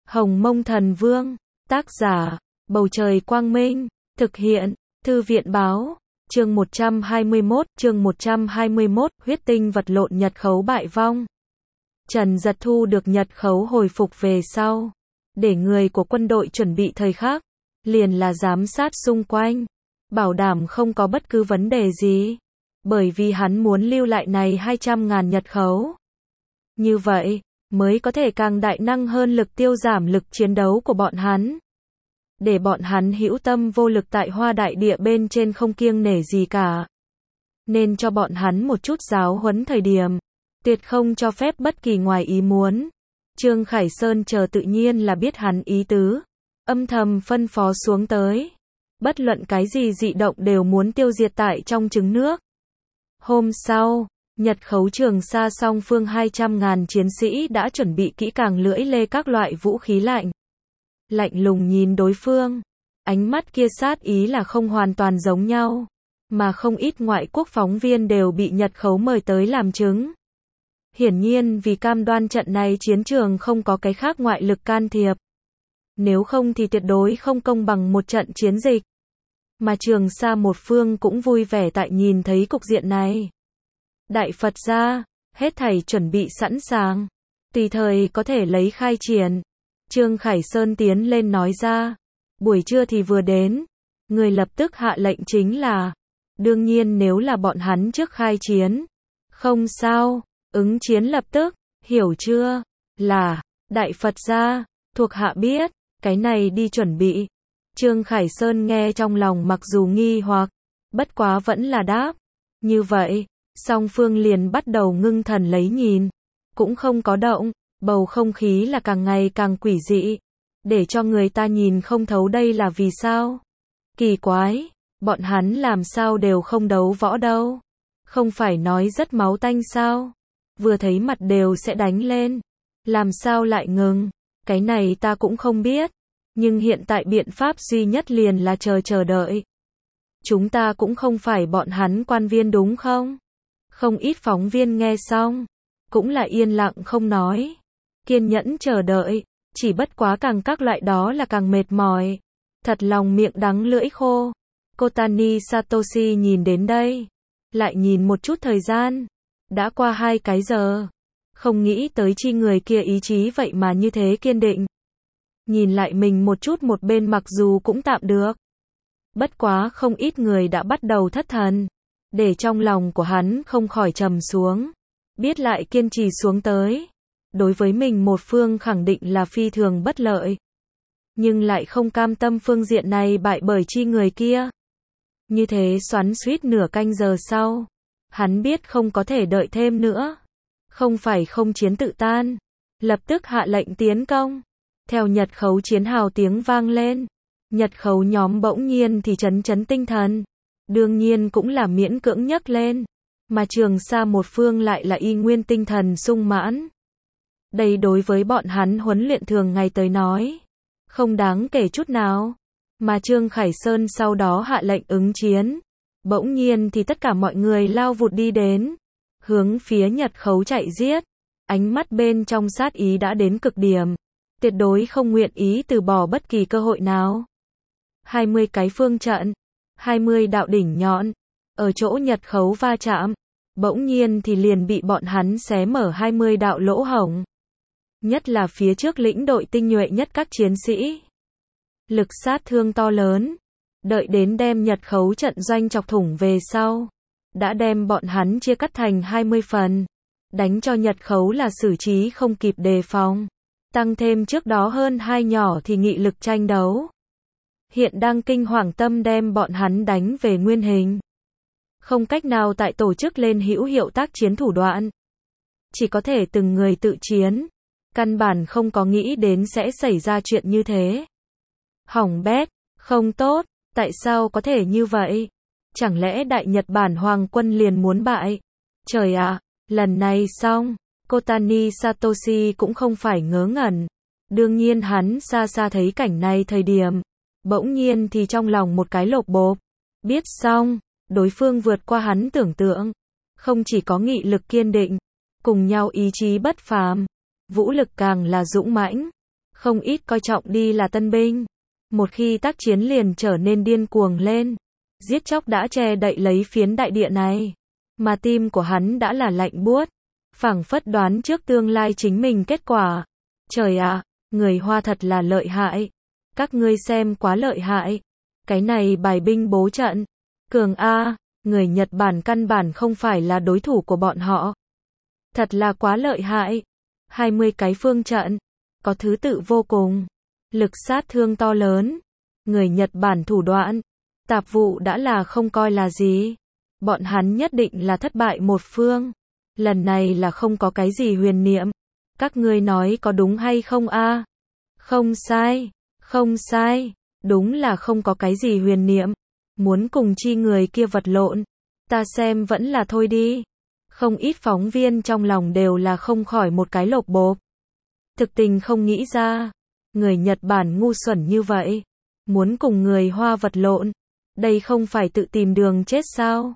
Hồng Mông Thần Vương, tác giả, Bầu Trời Quang Minh, thực hiện, Thư viện Báo, chương 121, huyết tinh vật lộn Nhật khấu bại vong. Trần Dật thu được Nhật khấu hồi phục về sau, để người của quân đội chuẩn bị thời khắc, liền là giám sát xung quanh, bảo đảm không có bất cứ vấn đề gì, bởi vì hắn muốn lưu lại này 200.000 Nhật khấu. Như vậy, mới có thể càng đại năng hơn lực tiêu giảm lực chiến đấu của bọn hắn. Để bọn hắn hữu tâm vô lực tại Hoa Đại Địa bên trên không kiêng nể gì cả. Nên cho bọn hắn một chút giáo huấn thời điểm, tuyệt không cho phép bất kỳ ngoài ý muốn. Trương Khải Sơn chờ tự nhiên là biết hắn ý tứ, âm thầm phân phó xuống tới. Bất luận cái gì dị động đều muốn tiêu diệt tại trong trứng nước. Hôm sau, Nhật khấu Trường Sa song phương 200.000 chiến sĩ đã chuẩn bị kỹ càng lưỡi lê các loại vũ khí lạnh. Lạnh lùng nhìn đối phương, ánh mắt kia sát ý là không hoàn toàn giống nhau, mà không ít ngoại quốc phóng viên đều bị Nhật khấu mời tới làm chứng. Hiển nhiên vì cam đoan trận này chiến trường không có cái khác ngoại lực can thiệp. Nếu không thì tuyệt đối không công bằng một trận chiến dịch. Mà Trường Sa một phương cũng vui vẻ tại nhìn thấy cục diện này. Đại Phật gia, hết thảy chuẩn bị sẵn sàng, tùy thời có thể lấy khai triển. Trương Khải Sơn tiến lên nói ra, buổi trưa thì vừa đến, người lập tức hạ lệnh chính là, đương nhiên nếu là bọn hắn trước khai chiến, không sao, ứng chiến lập tức, hiểu chưa, là, Đại Phật gia, thuộc hạ biết, cái này đi chuẩn bị. Trương Khải Sơn nghe trong lòng mặc dù nghi hoặc, bất quá vẫn là đáp, như vậy, song phương liền bắt đầu ngưng thần lấy nhìn, cũng không có động. Bầu không khí là càng ngày càng quỷ dị, để cho người ta nhìn không thấu đây là vì sao. Kỳ quái, bọn hắn làm sao đều không đấu võ đâu. Không phải nói rất máu tanh sao? Vừa thấy mặt đều sẽ đánh lên. Làm sao lại ngừng? Cái này ta cũng không biết. Nhưng hiện tại biện pháp duy nhất liền là chờ đợi. Chúng ta cũng không phải bọn hắn quan viên đúng không? Không ít phóng viên nghe xong, cũng là yên lặng không nói. Kiên nhẫn chờ đợi, chỉ bất quá càng các loại đó là càng mệt mỏi. Thật lòng miệng đắng lưỡi khô. Kotani Satoshi nhìn đến đây, lại nhìn một chút thời gian, đã qua 2 cái giờ. Không nghĩ tới chi người kia ý chí vậy mà như thế kiên định. Nhìn lại mình một chút một bên mặc dù cũng tạm được. Bất quá không ít người đã bắt đầu thất thần, để trong lòng của hắn không khỏi trầm xuống. Biết lại kiên trì xuống tới. Đối với mình một phương khẳng định là phi thường bất lợi. Nhưng lại không cam tâm phương diện này bại bởi chi người kia. Như thế xoắn xuýt nửa canh giờ sau. Hắn biết không có thể đợi thêm nữa. Không phải không chiến tự tan. Lập tức hạ lệnh tiến công. Theo Nhật khấu chiến hào tiếng vang lên. Nhật khấu nhóm bỗng nhiên thì chấn tinh thần. Đương nhiên cũng là miễn cưỡng nhấc lên. Mà Trường Sa một phương lại là y nguyên tinh thần sung mãn. Đây đối với bọn hắn huấn luyện thường ngày tới nói, không đáng kể chút nào. Mà Trương Khải Sơn sau đó hạ lệnh ứng chiến. Bỗng nhiên thì tất cả mọi người lao vụt đi đến, hướng phía Nhật khấu chạy giết. Ánh mắt bên trong sát ý đã đến cực điểm, tuyệt đối không nguyện ý từ bỏ bất kỳ cơ hội nào. 20 cái phương trận, 20 đạo đỉnh nhọn, ở chỗ Nhật khấu va chạm, bỗng nhiên thì liền bị bọn hắn xé mở 20 đạo lỗ hổng. Nhất là phía trước lĩnh đội tinh nhuệ nhất các chiến sĩ. Lực sát thương to lớn. Đợi đến đem Nhật khấu trận doanh chọc thủng về sau. Đã đem bọn hắn chia cắt thành 20 phần. Đánh cho Nhật khấu là xử trí không kịp đề phòng. Tăng thêm trước đó hơn 2 nhỏ thì nghị lực tranh đấu. Hiện đang kinh hoàng tâm đem bọn hắn đánh về nguyên hình. Không cách nào tại tổ chức lên hữu hiệu tác chiến thủ đoạn. Chỉ có thể từng người tự chiến. Căn bản không có nghĩ đến sẽ xảy ra chuyện như thế. Hỏng bét, không tốt, tại sao có thể như vậy? Chẳng lẽ Đại Nhật Bản Hoàng quân liền muốn bại? Trời ạ, lần này xong, Kotani Satoshi cũng không phải ngớ ngẩn. Đương nhiên hắn xa xa thấy cảnh này thời điểm, bỗng nhiên thì trong lòng một cái lột bộp. Biết xong, đối phương vượt qua hắn tưởng tượng. Không chỉ có nghị lực kiên định, cùng nhau ý chí bất phàm. Vũ lực càng là dũng mãnh. Không ít coi trọng đi là tân binh. Một khi tác chiến liền trở nên điên cuồng lên. Giết chóc đã che đậy lấy phiến đại địa này. Mà tim của hắn đã là lạnh buốt. Phảng phất đoán trước tương lai chính mình kết quả. Trời ạ, người Hoa thật là lợi hại. Các ngươi xem quá lợi hại. Cái này bài binh bố trận. Cường A, người Nhật Bản căn bản không phải là đối thủ của bọn họ. Thật là quá lợi hại. 20 cái phương trận. Có thứ tự vô cùng. Lực sát thương to lớn. Người Nhật Bản thủ đoạn. Tạp vụ đã là không coi là gì. Bọn hắn nhất định là thất bại một phương. Lần này là không có cái gì huyền niệm. Các ngươi nói có đúng hay không a? Không sai. Không sai. Đúng là không có cái gì huyền niệm. Muốn cùng chi người kia vật lộn. Ta xem vẫn là thôi đi. Không ít phóng viên trong lòng đều là không khỏi một cái lột bộp. Thực tình không nghĩ ra. Người Nhật Bản ngu xuẩn như vậy. Muốn cùng người Hoa vật lộn. Đây không phải tự tìm đường chết sao?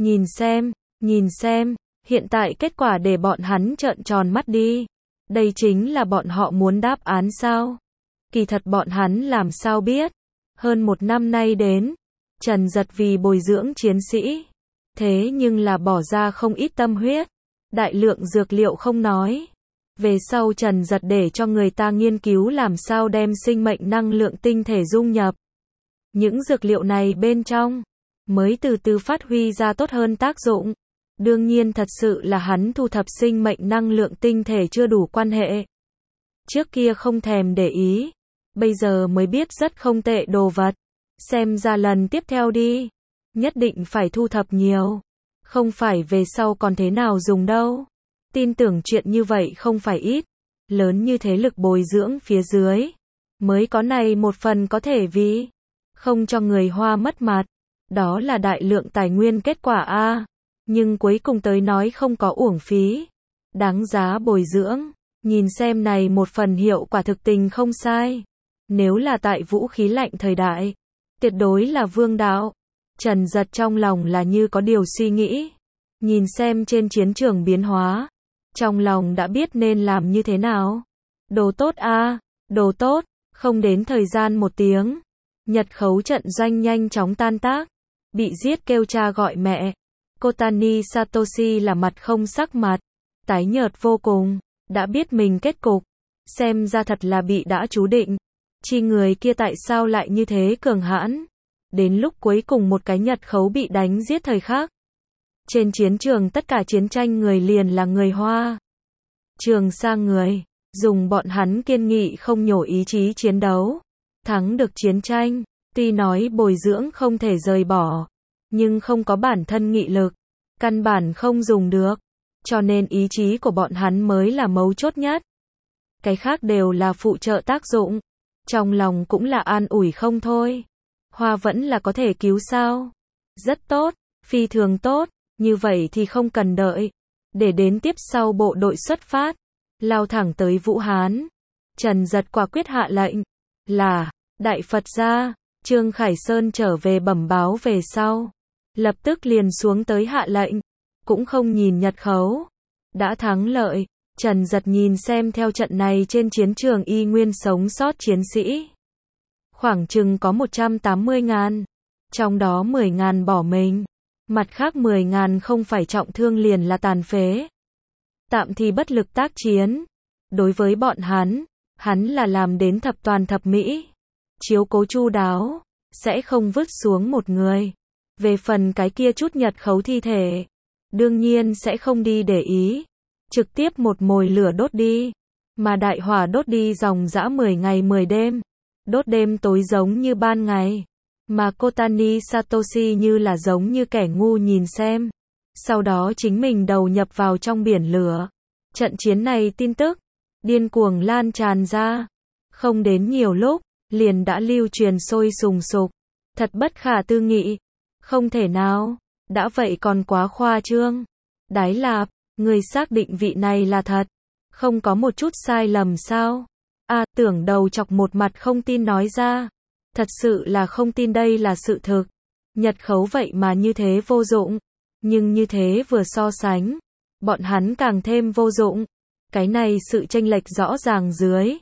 Nhìn xem, hiện tại kết quả để bọn hắn trợn tròn mắt đi. Đây chính là bọn họ muốn đáp án sao? Kỳ thật bọn hắn làm sao biết? Hơn một năm nay đến, Trần Dật vì bồi dưỡng chiến sĩ. Thế nhưng là bỏ ra không ít tâm huyết. Đại lượng dược liệu không nói. Về sau Trần Dật để cho người ta nghiên cứu làm sao đem sinh mệnh năng lượng tinh thể dung nhập. Những dược liệu này bên trong, mới từ từ phát huy ra tốt hơn tác dụng. Đương nhiên thật sự là hắn thu thập sinh mệnh năng lượng tinh thể chưa đủ quan hệ. Trước kia không thèm để ý, bây giờ mới biết rất không tệ đồ vật. Xem ra lần tiếp theo đi, nhất định phải thu thập nhiều. Không phải về sau còn thế nào dùng đâu. Tin tưởng chuyện như vậy không phải ít. Lớn như thế lực bồi dưỡng phía dưới. Mới có này một phần có thể vì không cho người Hoa mất mặt. Đó là đại lượng tài nguyên kết quả A. Nhưng cuối cùng tới nói không có uổng phí. Đáng giá bồi dưỡng. Nhìn xem này một phần hiệu quả thực tình không sai. Nếu là tại vũ khí lạnh thời đại, tuyệt đối là vương đạo. Trần Dật trong lòng là như có điều suy nghĩ. Nhìn xem trên chiến trường biến hóa. Trong lòng đã biết nên làm như thế nào. Đồ tốt a, đồ tốt. Không đến thời gian 1 tiếng. Nhật khấu trận doanh nhanh chóng tan tác. Bị giết kêu cha gọi mẹ. Kotani Satoshi là mặt không sắc mặt. Tái nhợt vô cùng. Đã biết mình kết cục. Xem ra thật là bị đã chú định. Chi người kia tại sao lại như thế cường hãn. Đến lúc cuối cùng một cái Nhật khấu bị đánh giết thời khắc. Trên chiến trường tất cả chiến tranh người liền là người Hoa. Trường sa người. Dùng bọn hắn kiên nghị không nhổ ý chí chiến đấu. Thắng được chiến tranh. Tuy nói bồi dưỡng không thể rời bỏ. Nhưng không có bản thân nghị lực. Căn bản không dùng được. Cho nên ý chí của bọn hắn mới là mấu chốt nhất. Cái khác đều là phụ trợ tác dụng. Trong lòng cũng là an ủi không thôi. Hoa vẫn là có thể cứu sao. Rất tốt. Phi thường tốt. Như vậy thì không cần đợi. Để đến tiếp sau bộ đội xuất phát. Lao thẳng tới Vũ Hán. Trần Dật quả quyết hạ lệnh. Là, Đại Phật gia. Trương Khải Sơn trở về bẩm báo về sau. Lập tức liền xuống tới hạ lệnh. Cũng không nhìn Nhật khấu. Đã thắng lợi. Trần Dật nhìn xem theo trận này trên chiến trường y nguyên sống sót chiến sĩ. Khoảng chừng có 180.000. Trong đó 10.000 bỏ mình. Mặt khác 10.000 không phải trọng thương liền là tàn phế. Tạm thì bất lực tác chiến. Đối với bọn hắn là làm đến thập toàn thập mỹ. Chiếu cố chu đáo. Sẽ không vứt xuống một người. Về phần cái kia chút Nhật khấu thi thể. Đương nhiên sẽ không đi để ý. Trực tiếp một mồi lửa đốt đi. Mà đại hỏa đốt đi dòng dã 10 ngày 10 đêm. Đốt đêm tối giống như ban ngày. Mà Kotani Satoshi như là giống như kẻ ngu nhìn xem. Sau đó chính mình đầu nhập vào trong biển lửa. Trận chiến này tin tức. Điên cuồng lan tràn ra. Không đến nhiều lúc. Liền đã lưu truyền sôi sùng sục. Thật bất khả tư nghị. Không thể nào. Đã vậy còn quá khoa trương. Đái Lạp. Người xác định vị này là thật. Không có một chút sai lầm sao. Tưởng đầu chọc một mặt không tin nói ra. Thật sự là không tin đây là sự thực. Nhật khấu vậy mà như thế vô dụng. Nhưng như thế vừa so sánh. Bọn hắn càng thêm vô dụng. Cái này sự chênh lệch rõ ràng dưới.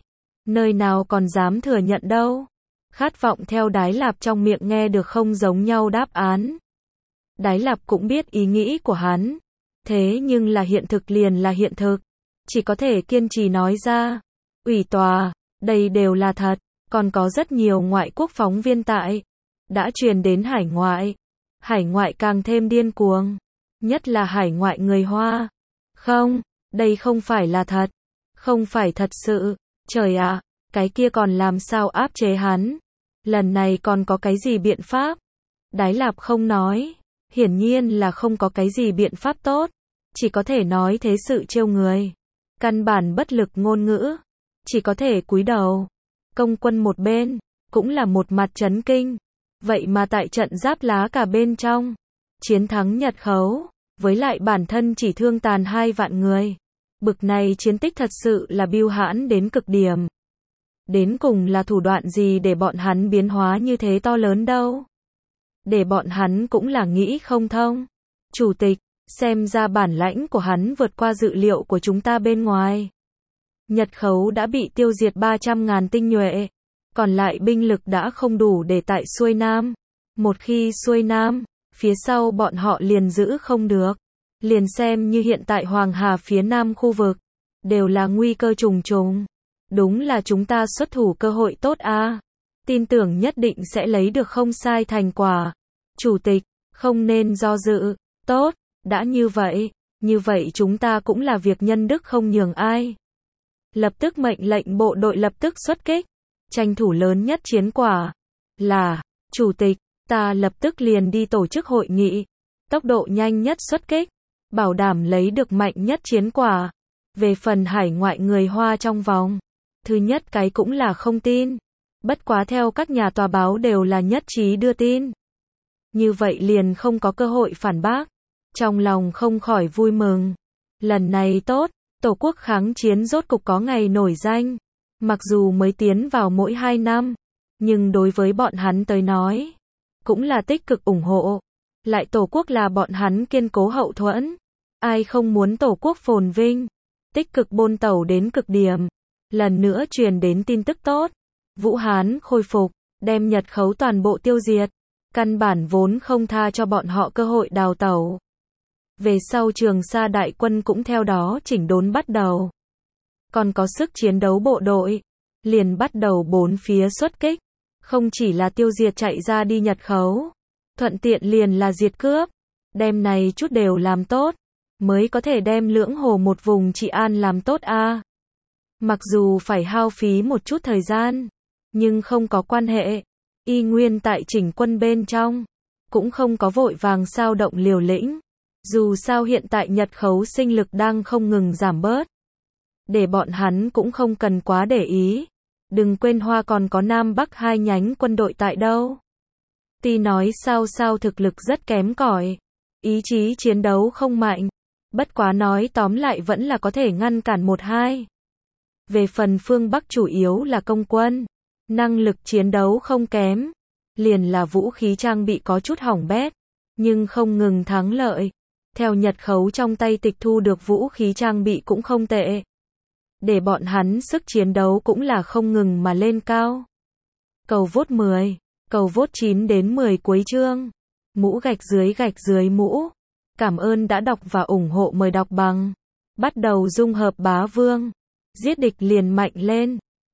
Nơi nào còn dám thừa nhận đâu. Khát vọng theo Đái Lạp trong miệng nghe được không giống nhau đáp án. Đái Lạp cũng biết ý nghĩ của hắn. Thế nhưng là hiện thực liền là hiện thực. Chỉ có thể kiên trì nói ra. Ủy tòa, đây đều là thật. Còn có rất nhiều ngoại quốc phóng viên tại. Đã truyền đến hải ngoại. Hải ngoại càng thêm điên cuồng. Nhất là hải ngoại người Hoa. Không, đây không phải là thật. Không phải thật sự. Trời ạ, cái kia còn làm sao áp chế hắn. Lần này còn có cái gì biện pháp? Đái Lạp không nói. Hiển nhiên là không có cái gì biện pháp tốt. Chỉ có thể nói thế sự trêu người. Căn bản bất lực ngôn ngữ. Chỉ có thể cúi đầu. Công quân một bên. Cũng là một mặt chấn kinh. Vậy mà tại trận Giáp Lá cả bên trong. Chiến thắng Nhật Khấu. Với lại bản thân chỉ thương tàn 2 vạn người. Bực này chiến tích thật sự là bưu hãn đến cực điểm. Đến cùng là thủ đoạn gì để bọn hắn biến hóa như thế to lớn đâu. Để bọn hắn cũng là nghĩ không thông. Chủ tịch, xem ra bản lãnh của hắn vượt qua dự liệu của chúng ta bên ngoài. Nhật Khấu đã bị tiêu diệt 300.000 tinh nhuệ. Còn lại binh lực đã không đủ để tại xuôi Nam. Một khi xuôi Nam, phía sau bọn họ liền giữ không được. Liền xem như hiện tại Hoàng Hà phía Nam khu vực. Đều là nguy cơ trùng trùng. Đúng là chúng ta xuất thủ cơ hội tốt a. Tin tưởng nhất định sẽ lấy được không sai thành quả. Chủ tịch, không nên do dự. Tốt, đã như vậy chúng ta cũng là việc nhân đức không nhường ai. Lập tức mệnh lệnh bộ đội lập tức xuất kích. Tranh thủ lớn nhất chiến quả. Là, chủ tịch, ta lập tức liền đi tổ chức hội nghị. Tốc độ nhanh nhất xuất kích. Bảo đảm lấy được mạnh nhất chiến quả. Về phần hải ngoại người Hoa trong vòng. Thứ nhất cái cũng là không tin. Bất quá theo các nhà tòa báo đều là nhất trí đưa tin. Như vậy liền không có cơ hội phản bác. Trong lòng không khỏi vui mừng. Lần này tốt, Tổ quốc kháng chiến rốt cục có ngày nổi danh. Mặc dù mới tiến vào mỗi 2 năm. Nhưng đối với bọn hắn tới nói. Cũng là tích cực ủng hộ. Lại Tổ quốc là bọn hắn kiên cố hậu thuẫn. Ai không muốn Tổ quốc phồn vinh. Tích cực bôn tẩu đến cực điểm. Lần nữa truyền đến tin tức tốt. Vũ Hán khôi phục, đem Nhật Khấu toàn bộ tiêu diệt. Căn bản vốn không tha cho bọn họ cơ hội đào tẩu. Về sau Trường Sa đại quân cũng theo đó chỉnh đốn bắt đầu. Còn có sức chiến đấu bộ đội. Liền bắt đầu 4 phía xuất kích. Không chỉ là tiêu diệt chạy ra đi Nhật Khấu. Thuận tiện liền là diệt cướp. Đem này chút đều làm tốt. Mới có thể đem Lưỡng Hồ một vùng trị an làm tốt a. Mặc dù phải hao phí một chút thời gian. Nhưng không có quan hệ. Y nguyên tại chỉnh quân bên trong. Cũng không có vội vàng sao động liều lĩnh. Dù sao hiện tại Nhật Khấu sinh lực đang không ngừng giảm bớt. Để bọn hắn cũng không cần quá để ý. Đừng quên Hoa còn có Nam Bắc 2 nhánh quân đội tại đâu. Tuy nói sao thực lực rất kém cỏi. Ý chí chiến đấu không mạnh. Bất quá nói tóm lại vẫn là có thể ngăn cản 1-2. Về phần phương Bắc chủ yếu là công quân. Năng lực chiến đấu không kém. Liền là vũ khí trang bị có chút hỏng bét. Nhưng không ngừng thắng lợi. Theo Nhật Khấu trong tay tịch thu được vũ khí trang bị cũng không tệ. Để bọn hắn sức chiến đấu cũng là không ngừng mà lên cao. Cầu vote 10. Cầu vote 9 đến 10 cuối chương. Mũ gạch dưới mũ. Cảm ơn đã đọc và ủng hộ, mời đọc bằng. Bắt đầu dung hợp bá vương. Giết địch liền mạnh lên.